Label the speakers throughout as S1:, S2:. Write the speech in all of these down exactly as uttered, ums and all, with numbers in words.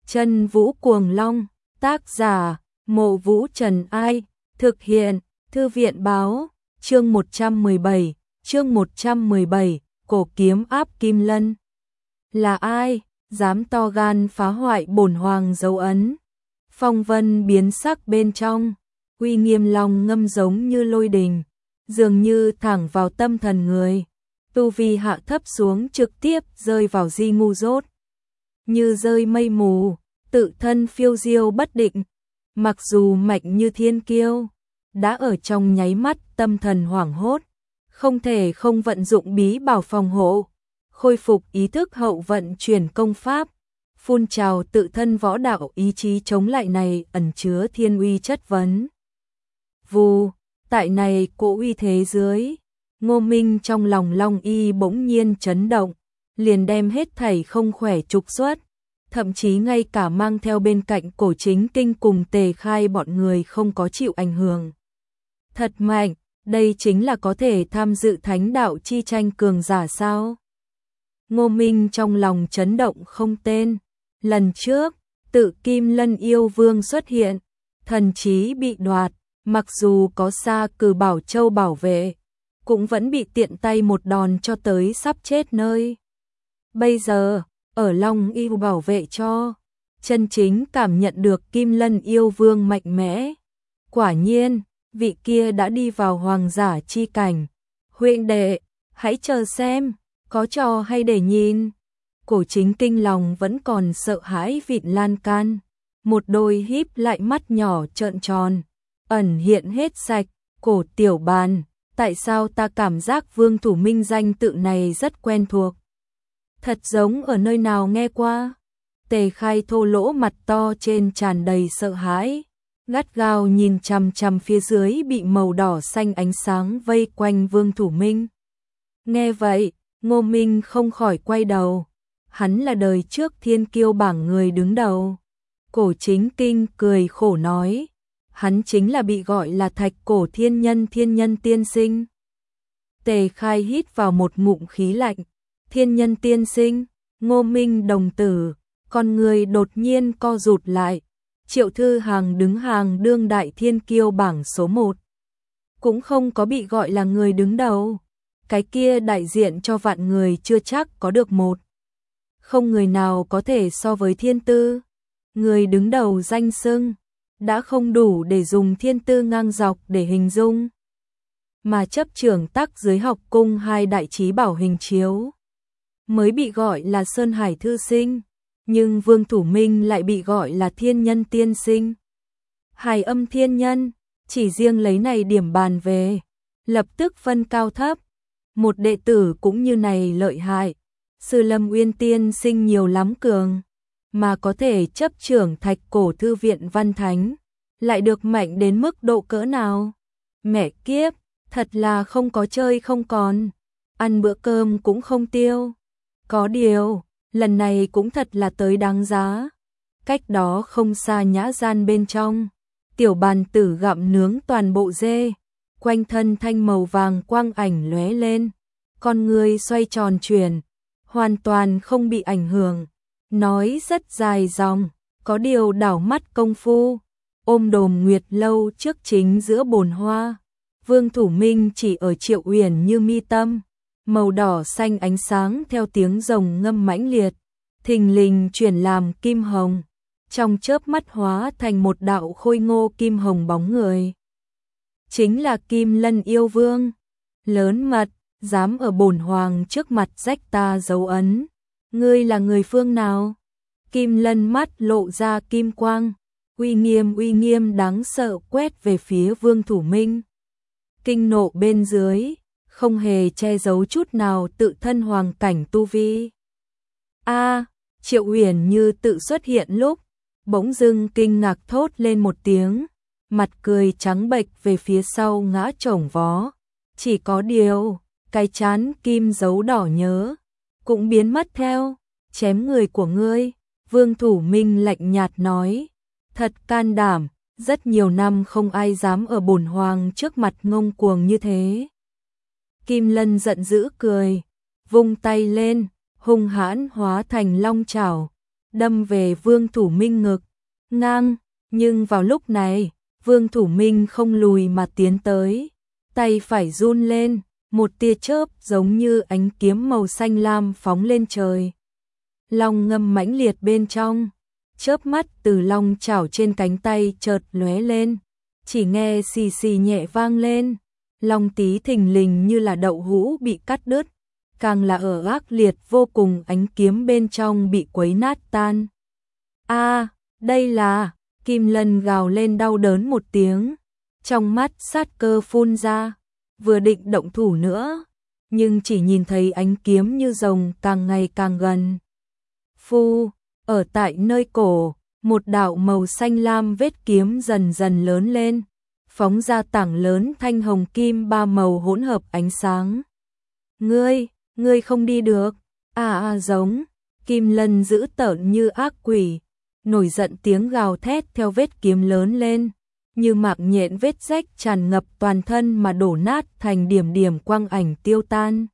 S1: Chân Vũ Cuồng Long, tác giả, Mộ Vũ Trần Ai, thực hiện, Thư viện Báo, chương một trăm mười bảy, chương một trăm mười bảy, cổ kiếm áp Kim Lân. Là ai, dám to gan phá hoại bổn hoàng dấu ấn? Phong vân biến sắc bên trong, uy nghiêm long ngâm giống như lôi đình, dường như thẳng vào tâm thần người. Tu vi hạ thấp xuống trực tiếp rơi vào di ngu dốt. Như rơi mây mù, tự thân phiêu diêu bất định. Mặc dù mạnh như thiên kiêu, đã ở trong nháy mắt tâm thần hoảng hốt, không thể không vận dụng bí bảo phòng hộ, khôi phục ý thức hậu vận chuyển công pháp, phun trào tự thân võ đạo ý chí chống lại này ẩn chứa thiên uy chất vấn. Vù, tại này cỗ uy thế dưới, Ngô Minh trong lòng Long Y bỗng nhiên chấn động, liền đem hết thảy không khỏe trục xuất, thậm chí ngay cả mang theo bên cạnh Cổ Chính Kinh cùng Tề Khai bọn người không có chịu ảnh hưởng. Thật mạnh, đây chính là có thể tham dự thánh đạo chi tranh cường giả sao? Ngô Minh trong lòng chấn động không tên. Lần trước, tự Kim Lân yêu vương xuất hiện, thần trí bị đoạt, mặc dù có Sa Cử Bảo Châu bảo vệ, cũng vẫn bị tiện tay một đòn cho tới sắp chết nơi. Bây giờ, ở Long Y bảo vệ cho, chân chính cảm nhận được Kim Lân yêu vương mạnh mẽ. Quả nhiên, vị kia đã đi vào hoàng giả chi cảnh. Huynh đệ, hãy chờ xem, có trò hay để nhìn. Cổ Chính Kinh lòng vẫn còn sợ hãi vịn lan can, một đôi híp lại mắt nhỏ trợn tròn, ẩn hiện hết sạch. Cổ tiểu bàn, tại sao ta cảm giác Vương Thủ Minh danh tự này rất quen thuộc? Thật giống ở nơi nào nghe qua. Tề Khai thô lỗ mặt to trên tràn đầy sợ hãi, gắt gao nhìn chằm chằm phía dưới bị màu đỏ xanh ánh sáng vây quanh Vương Thủ Minh. Nghe vậy, Ngô Minh không khỏi quay đầu. Hắn là đời trước thiên kiêu bảng người đứng đầu. Cổ Chính Kinh cười khổ nói, hắn chính là bị gọi là Thạch Cổ Thiên Nhân Thiên Nhân Tiên Sinh. Tề Khai hít vào một ngụm khí lạnh. Thiên Nhân Tiên Sinh, Ngô Minh đồng tử, con người đột nhiên co rụt lại. Triệu Thư Hàng đứng hàng đương đại thiên kiêu bảng số một, cũng không có bị gọi là người đứng đầu. Cái kia đại diện cho vạn người chưa chắc có được một. Không người nào có thể so với thiên tư. Người đứng đầu danh xưng đã không đủ để dùng thiên tư ngang dọc để hình dung. Mà chấp trưởng tắc dưới học cung hai đại chí bảo hình chiếu mới bị gọi là Sơn Hải Thư Sinh, nhưng Vương Thủ Minh lại bị gọi là Thiên Nhân Tiên Sinh. Hải âm thiên nhân, chỉ riêng lấy này điểm bàn về, lập tức phân cao thấp. Một đệ tử cũng như này lợi hại, Sư Lâm Uyên Tiên Sinh nhiều lắm cường, mà có thể chấp trưởng Thạch Cổ Thư viện Văn Thánh, lại được mạnh đến mức độ cỡ nào? Mẹ kiếp, thật là không có chơi không còn, ăn bữa cơm cũng không tiêu. Có điều, lần này cũng thật là tới đáng giá. Cách đó không xa nhã gian bên trong, tiểu bàn tử gặm nướng toàn bộ dê, quanh thân thanh màu vàng quang ảnh lóe lên, con người xoay tròn chuyển, hoàn toàn không bị ảnh hưởng. Nói rất dài dòng, có điều đảo mắt công phu, ôm đồm nguyệt lâu trước chính giữa bồn hoa. Vương Thủ Minh chỉ ở Triệu Uyển Như mi tâm, màu đỏ xanh ánh sáng theo tiếng rồng ngâm mãnh liệt, thình lình chuyển làm kim hồng, trong chớp mắt hóa thành một đạo khôi ngô kim hồng bóng người. Chính là Kim Lân yêu vương. Lớn mật, dám ở bổn hoàng trước mặt rách ta dấu ấn. Ngươi là người phương nào? Kim Lân mắt lộ ra kim quang, uy nghiêm uy nghiêm đáng sợ quét về phía Vương Thủ Minh. Kinh nộ bên dưới, không hề che giấu chút nào tự thân hoàng cảnh tu vi. A, Triệu Uyển Như tự xuất hiện lúc, bỗng dưng kinh ngạc thốt lên một tiếng, mặt cười trắng bệch về phía sau ngã chổng vó. Chỉ có điều, cái chán kim dấu đỏ nhớ cũng biến mất theo. Chém người của ngươi, Vương Thủ Minh lạnh nhạt nói, thật can đảm, rất nhiều năm không ai dám ở bổn hoàng trước mặt ngông cuồng như thế. Kim Lân giận dữ cười, vung tay lên, hung hãn hóa thành long chảo, đâm về Vương Thủ Minh ngực, ngang, nhưng vào lúc này, Vương Thủ Minh không lùi mà tiến tới, tay phải run lên, một tia chớp giống như ánh kiếm màu xanh lam phóng lên trời. Long ngâm mãnh liệt bên trong, chớp mắt từ long chảo trên cánh tay chợt lóe lên, chỉ nghe xì xì nhẹ vang lên, long tí thình lình như là đậu hũ bị cắt đứt, càng là ở ác liệt vô cùng, ánh kiếm bên trong bị quấy nát tan. A, đây là, Kim Lân gào lên đau đớn một tiếng, trong mắt sát cơ phun ra, vừa định động thủ nữa, nhưng chỉ nhìn thấy ánh kiếm như rồng càng ngày càng gần. Phu, ở tại nơi cổ, một đạo màu xanh lam vết kiếm dần dần lớn lên, phóng ra tảng lớn thanh hồng kim ba màu hỗn hợp ánh sáng. Ngươi, ngươi không đi được, à à giống, Kim Lân dữ tợn như ác quỷ, nổi giận tiếng gào thét theo vết kiếm lớn lên, như mạng nhện vết rách tràn ngập toàn thân mà đổ nát thành điểm điểm quang ảnh tiêu tan.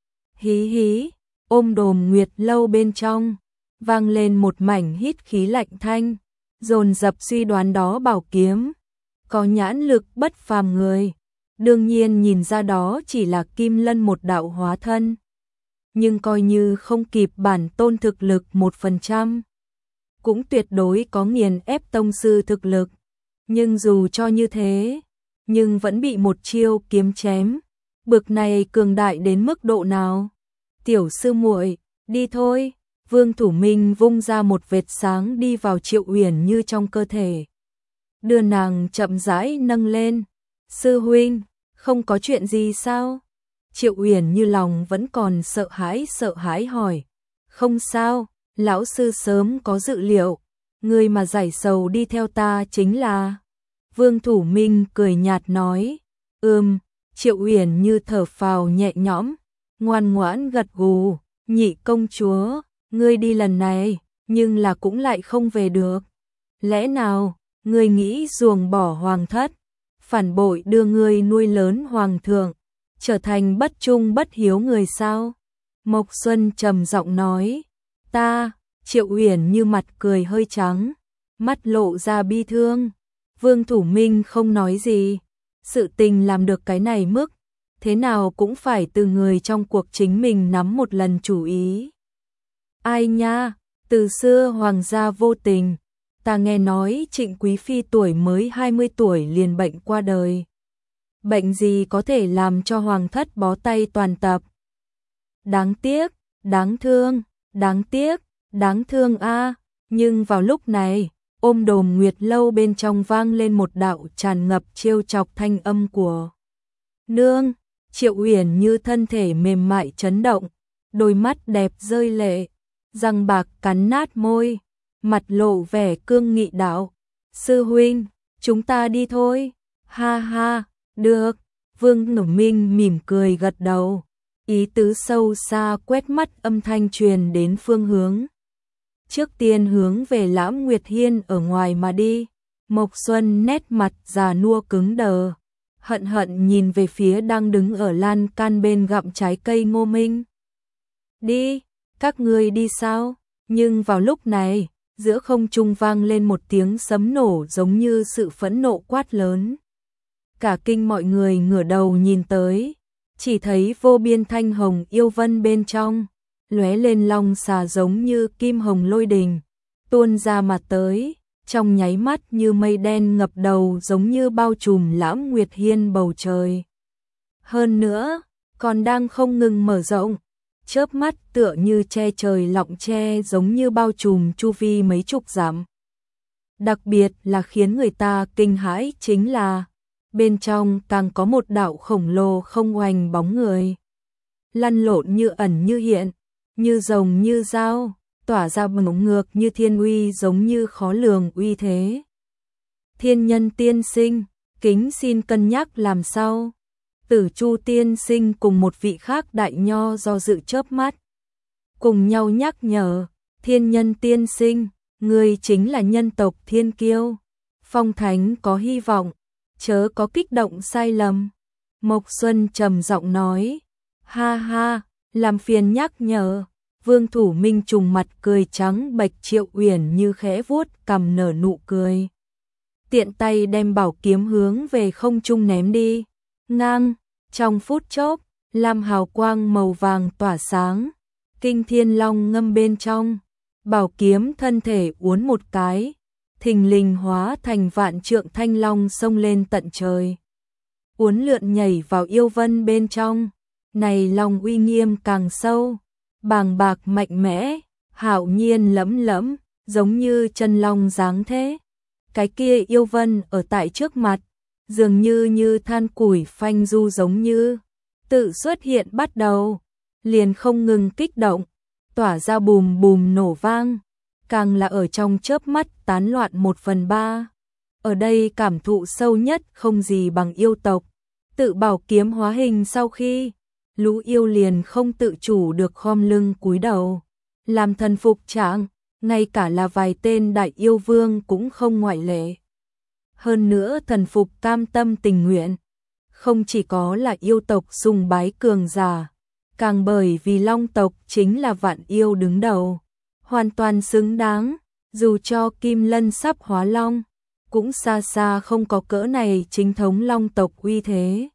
S1: Hí hí, ôm đồm Nguyệt Lâu bên trong, vang lên một mảnh hít khí lạnh thanh, dồn dập suy đoán đó bảo kiếm, có nhãn lực bất phàm người, đương nhiên nhìn ra đó chỉ là Kim Lân một đạo hóa thân. Nhưng coi như không kịp bản tôn thực lực một phần trăm, cũng tuyệt đối có nghiền ép tông sư thực lực. Nhưng dù cho như thế, nhưng vẫn bị một chiêu kiếm chém, bực này cường đại đến mức độ nào? Tiểu sư muội, đi thôi. Vương Thủ Minh vung ra một vệt sáng đi vào Triệu Uyển Như trong cơ thể, đưa nàng chậm rãi nâng lên. Sư huynh, không có chuyện gì sao? Triệu Uyển Như lòng vẫn còn sợ hãi sợ hãi hỏi. Không sao, lão sư sớm có dự liệu, người mà giải sầu đi theo ta chính là. Vương Thủ Minh cười nhạt nói. Ừm, Triệu Uyển Như thở phào nhẹ nhõm, ngoan ngoãn gật gù. Nhị công chúa, ngươi đi lần này, nhưng là cũng lại không về được. Lẽ nào, ngươi nghĩ ruồng bỏ hoàng thất, phản bội đưa ngươi nuôi lớn hoàng thượng, trở thành bất trung bất hiếu người sao? Mộc Xuân trầm giọng nói. Ta, Triệu Uyển Như mặt cười hơi trắng, mắt lộ ra bi thương. Vương Thủ Minh không nói gì, sự tình làm được cái này mức, thế nào cũng phải từ người trong cuộc chính mình nắm một lần chủ ý. Ai nha, từ xưa hoàng gia vô tình, ta nghe nói Trịnh Quý Phi tuổi mới hai mươi tuổi liền bệnh qua đời. Bệnh gì có thể làm cho hoàng thất bó tay toàn tập? Đáng tiếc, đáng thương, đáng tiếc, đáng thương a. Nhưng vào lúc này, ôm đồm Nguyệt Lâu bên trong vang lên một đạo tràn ngập trêu chọc thanh âm của nương. Triệu Uyển Như thân thể mềm mại chấn động, đôi mắt đẹp rơi lệ, răng bạc cắn nát môi, mặt lộ vẻ cương nghị đạo. Sư huynh, chúng ta đi thôi. Ha ha, được. Vương Thủ Minh mỉm cười gật đầu, ý tứ sâu xa quét mắt âm thanh truyền đến phương hướng. Trước tiên hướng về Lãm Nguyệt Hiên ở ngoài mà đi. Mộc Xuân nét mặt già nua cứng đờ, hận hận nhìn về phía đang đứng ở lan can bên gặm trái cây Ngô Minh. Đi, các ngươi đi sao? Nhưng vào lúc này, giữa không trung vang lên một tiếng sấm nổ giống như sự phẫn nộ quát lớn. Cả kinh mọi người ngửa đầu nhìn tới, chỉ thấy vô biên thanh hồng yêu vân bên trong, lóe lên long xà giống như kim hồng lôi đình, tuôn ra mặt tới, trong nháy mắt như mây đen ngập đầu giống như bao trùm Lãm Nguyệt Hiên bầu trời. Hơn nữa, còn đang không ngừng mở rộng, chớp mắt tựa như che trời lọng che giống như bao trùm chu vi mấy chục dặm. Đặc biệt là khiến người ta kinh hãi chính là, bên trong càng có một đạo khổng lồ không oanh bóng người. Lăn lộn như ẩn như hiện, như rồng như dao, tỏa ra bóng ngược như thiên uy giống như khó lường uy thế. Thiên Nhân tiên sinh, kính xin cân nhắc làm sao. Tử Chu tiên sinh cùng một vị khác đại nho do dự chớp mắt, cùng nhau nhắc nhở. Thiên Nhân tiên sinh, ngươi chính là nhân tộc thiên kiêu, phong thánh có hy vọng, chớ có kích động sai lầm. Mộc Xuân trầm giọng nói. Ha ha, làm phiền nhắc nhở. Vương Thủ Minh trùng mặt cười trắng bệch, Triệu Uyển Như khẽ vuốt cằm nở nụ cười. Tiện tay đem bảo kiếm hướng về không trung ném đi. Ngang, trong phút chốc, lam hào quang màu vàng tỏa sáng, Kinh Thiên Long ngâm bên trong, bảo kiếm thân thể uốn một cái, thình lình hóa thành vạn trượng thanh long xông lên tận trời. Uốn lượn nhảy vào yêu vân bên trong, này long uy nghiêm càng sâu, bàng bạc mạnh mẽ, hạo nhiên lẫm lẫm, giống như chân long dáng thế. Cái kia yêu vân ở tại trước mặt, dường như như than củi phanh du giống như tự xuất hiện bắt đầu, liền không ngừng kích động, tỏa ra bùm bùm nổ vang, càng là ở trong chớp mắt tán loạn một phần ba. Ở đây cảm thụ sâu nhất không gì bằng yêu tộc, tự bảo kiếm hóa hình sau khi, lũ yêu liền không tự chủ được khom lưng cúi đầu, làm thần phục trạng, ngay cả là vài tên đại yêu vương cũng không ngoại lệ. Hơn nữa thần phục cam tâm tình nguyện, không chỉ có là yêu tộc sùng bái cường giả, càng bởi vì long tộc chính là vạn yêu đứng đầu, hoàn toàn xứng đáng, dù cho Kim Lân sắp hóa long, cũng xa xa không có cỡ này chính thống long tộc uy thế.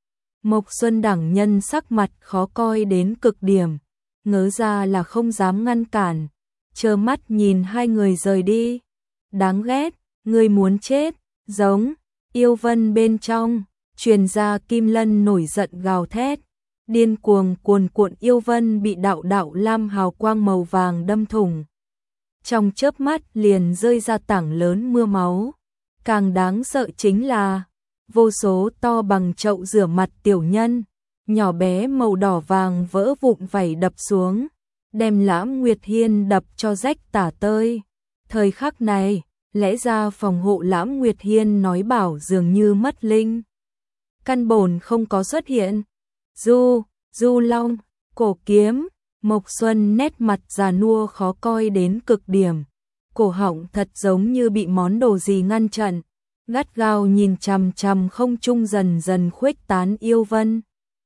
S1: Mộc Xuân đẳng nhân sắc mặt khó coi đến cực điểm, ngớ ra là không dám ngăn cản, trơ mắt nhìn hai người rời đi. Đáng ghét, ngươi muốn chết, giống, yêu vân bên trong, truyền ra Kim Lân nổi giận gào thét, điên cuồng cuồn cuộn yêu vân bị đạo đạo lam hào quang màu vàng đâm thủng. Trong chớp mắt liền rơi ra tảng lớn mưa máu, càng đáng sợ chính là vô số to bằng chậu rửa mặt tiểu nhân, nhỏ bé màu đỏ vàng vỡ vụn vảy đập xuống, đem Lãm Nguyệt Hiên đập cho rách tả tơi. Thời khắc này, lẽ ra phòng hộ Lãm Nguyệt Hiên nói bảo dường như mất linh. Căn bổn không có xuất hiện. Du, Du Long, cổ kiếm, Mộc Xuân nét mặt già nua khó coi đến cực điểm. Cổ họng thật giống như bị món đồ gì ngăn chặn, gắt gao nhìn chằm chằm không trung dần dần khuếch tán yêu vân.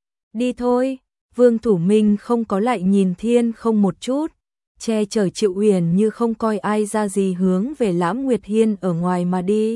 S1: Đi thôi, Vương Thủ Minh không có lại nhìn thiên không một chút, che chở Triệu Uyển Như không coi ai ra gì hướng về Lãm Nguyệt Hiên ở ngoài mà đi.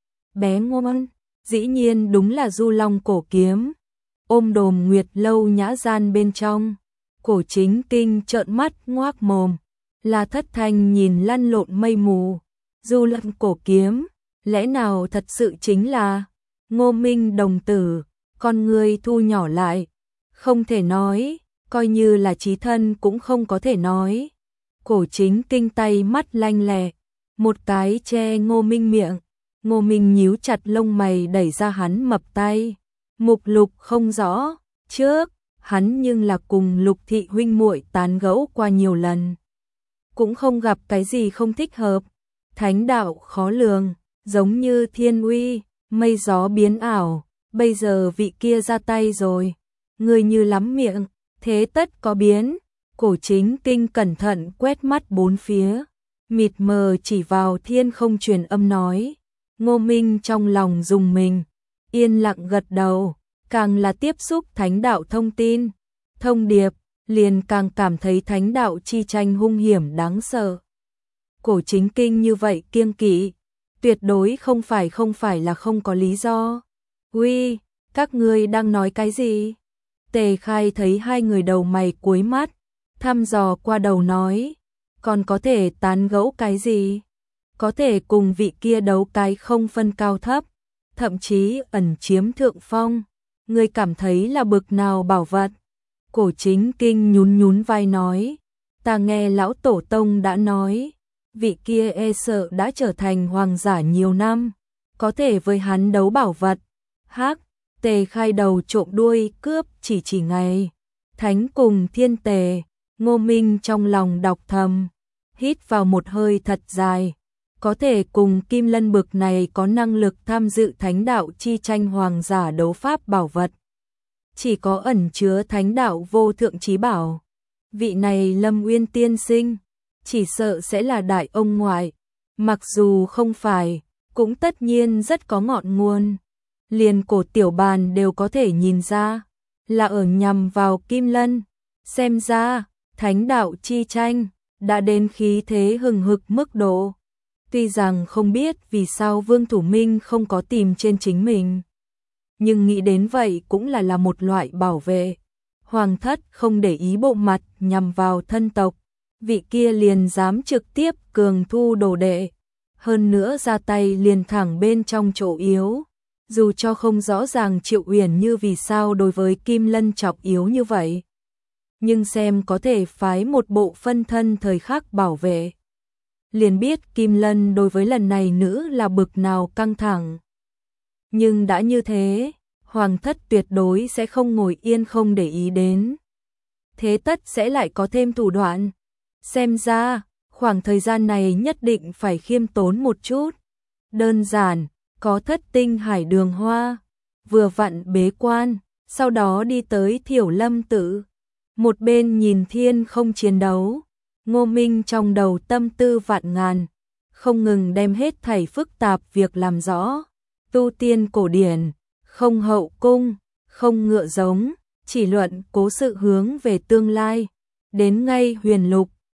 S1: Bé ngoan, dĩ nhiên đúng là Du Long cổ kiếm, ôm đồm Nguyệt lâu nhã gian bên trong. Cổ Chính Kinh trợn mắt ngoác mồm, là Thất Thanh nhìn lăn lộn mây mù. Du Long cổ kiếm, lẽ nào thật sự chính là Ngô Minh đồng tử, con người thu nhỏ lại, không thể nói, coi như là chí thân cũng không có thể nói. Cổ Chính Kinh tay mắt lanh lẹ, một cái che Ngô Minh miệng, Ngô Minh nhíu chặt lông mày đẩy ra hắn mập tay. Mục Lục không rõ, trước, hắn nhưng là cùng Lục thị huynh muội tán gẫu qua nhiều lần, cũng không gặp cái gì không thích hợp. Thánh đạo khó lường, giống như thiên uy, mây gió biến ảo, bây giờ vị kia ra tay rồi, người như lắm miệng, thế tất có biến. Cổ Chính Kinh cẩn thận quét mắt bốn phía, mịt mờ chỉ vào thiên không truyền âm nói. Ngô Minh trong lòng rùng mình, yên lặng gật đầu, càng là tiếp xúc thánh đạo thông tin, thông điệp, liền càng cảm thấy thánh đạo chi tranh hung hiểm đáng sợ. Cổ Chính Kinh như vậy kiêng kỵ, tuyệt đối không phải không phải là không có lý do. Uy, các ngươi đang nói cái gì? Tề Khai thấy hai người đầu mày cúi mắt, thăm dò qua đầu nói, còn có thể tán gẫu cái gì? Có thể cùng vị kia đấu cái không phân cao thấp, thậm chí ẩn chiếm thượng phong. Ngươi cảm thấy là bực nào bảo vật? Cổ Chính Kinh nhún nhún vai nói, ta nghe lão tổ tông đã nói, vị kia e sợ đã trở thành hoàng giả nhiều năm, có thể với hắn đấu bảo vật. Hắc, Tề Khai đầu trộm đuôi cướp chỉ chỉ ngày. Thánh cùng thiên tề, Ngô Minh trong lòng đọc thầm, hít vào một hơi thật dài. Có thể cùng Kim Lân bực này có năng lực tham dự thánh đạo chi tranh hoàng giả đấu pháp bảo vật, chỉ có ẩn chứa thánh đạo vô thượng chí bảo. Vị này Lâm Uyên tiên sinh, chỉ sợ sẽ là đại ông ngoại, mặc dù không phải, cũng tất nhiên rất có ngọn nguồn. Liền Cổ Tiểu Bàn đều có thể nhìn ra, là ở nhằm vào Kim Lân. Xem ra, thánh đạo chi tranh, đã đến khí thế hừng hực mức độ. Tuy rằng không biết vì sao Vương Thủ Minh không có tìm trên chính mình, nhưng nghĩ đến vậy cũng là là một loại bảo vệ. Hoàng thất không để ý bộ mặt nhằm vào thân tộc, vị kia liền dám trực tiếp cường thu đồ đệ, hơn nữa ra tay liền thẳng bên trong chỗ yếu. Dù cho không rõ ràng Triệu Uyển Như vì sao đối với Kim Lân chọc yếu như vậy, nhưng xem có thể phái một bộ phân thân thời khắc bảo vệ, liền biết Kim Lân đối với lần này nữ là bực nào căng thẳng. Nhưng đã như thế, Hoàng thất tuyệt đối sẽ không ngồi yên không để ý đến. Thế tất sẽ lại có thêm thủ đoạn. Xem ra, khoảng thời gian này nhất định phải khiêm tốn một chút. Đơn giản, có thất tinh hải đường hoa, vừa vặn bế quan, sau đó đi tới Thiểu Lâm Tự. Một bên nhìn thiên không chiến đấu, Ngô Minh trong đầu tâm tư vạn ngàn, không ngừng đem hết thảy phức tạp việc làm rõ. Tu tiên cổ điển, không hậu cung, không ngựa giống, chỉ luận cố sự hướng về tương lai. Đến ngay huyền lục,